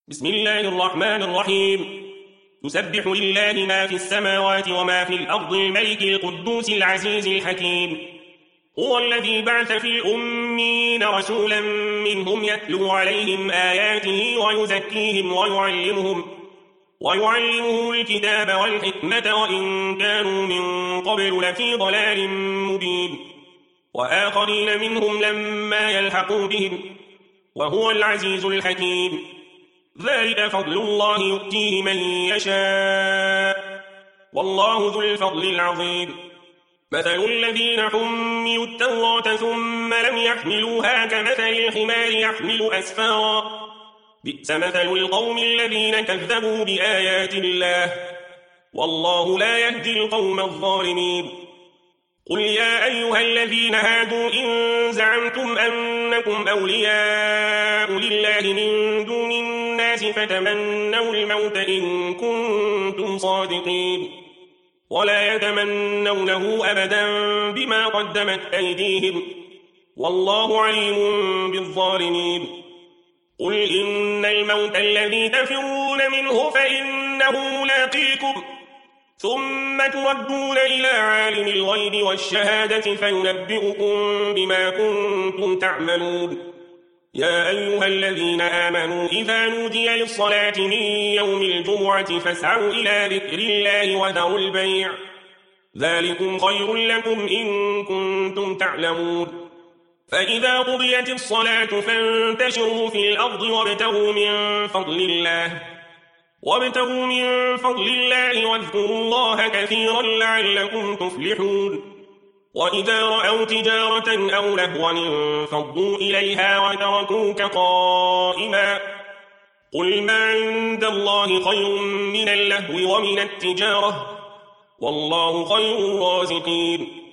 بسم الله الرحمن الرحيم. يسبح لله ما في السماوات وما في الأرض الملك القدوس العزيز الحكيم. هو الذي بعث في الأمين رسولا منهم يتلو عليهم آياته ويزكيهم ويعلمهم الكتاب والحكمة وإن كانوا من قبل لفي ضلال مبين، وآخرين منهم لما يلحقوا بهم، وهو العزيز الحكيم. ذلك فضل الله يؤتيه من يشاء، والله ذو الفضل العظيم. مثل الذين حملوا التوراة ثم لم يحملوها كمثل الحمار يحمل أسفارا، بئس مثل القوم الذين كذبوا بآيات الله، والله لا يهدي القوم الظالمين. قل يا أيها الذين هادوا إن زعمتم أنكم أولياء لله من دون الناس فتمنوا الموت إن كنتم صادقين، ولا يتمنونه أبدا بما قدمت أيديهم، والله عليم بالظالمين. قل إن الموت الذي تفرون منه فإنه ملاقيكم، ثم تردون إلى عالم الغيب والشهادة فينبئكم بما كنتم تعملون. يا أيها الذين آمنوا إذا نودي للصلاة من يوم الجمعة فاسعوا إلى ذكر الله وذروا البيع، ذلكم خير لكم إن كنتم تعلمون. فإذا قضيت الصلاة فانتشروا في الأرض وابتغوا من فضل الله واذكروا الله كثيرا لعلكم تفلحون. وإذا رأوا تجارة أو لهوا انفضوا إليها وتركوك قائما، قل ما عند الله خير من اللهو ومن التجارة، والله خير الرازقين.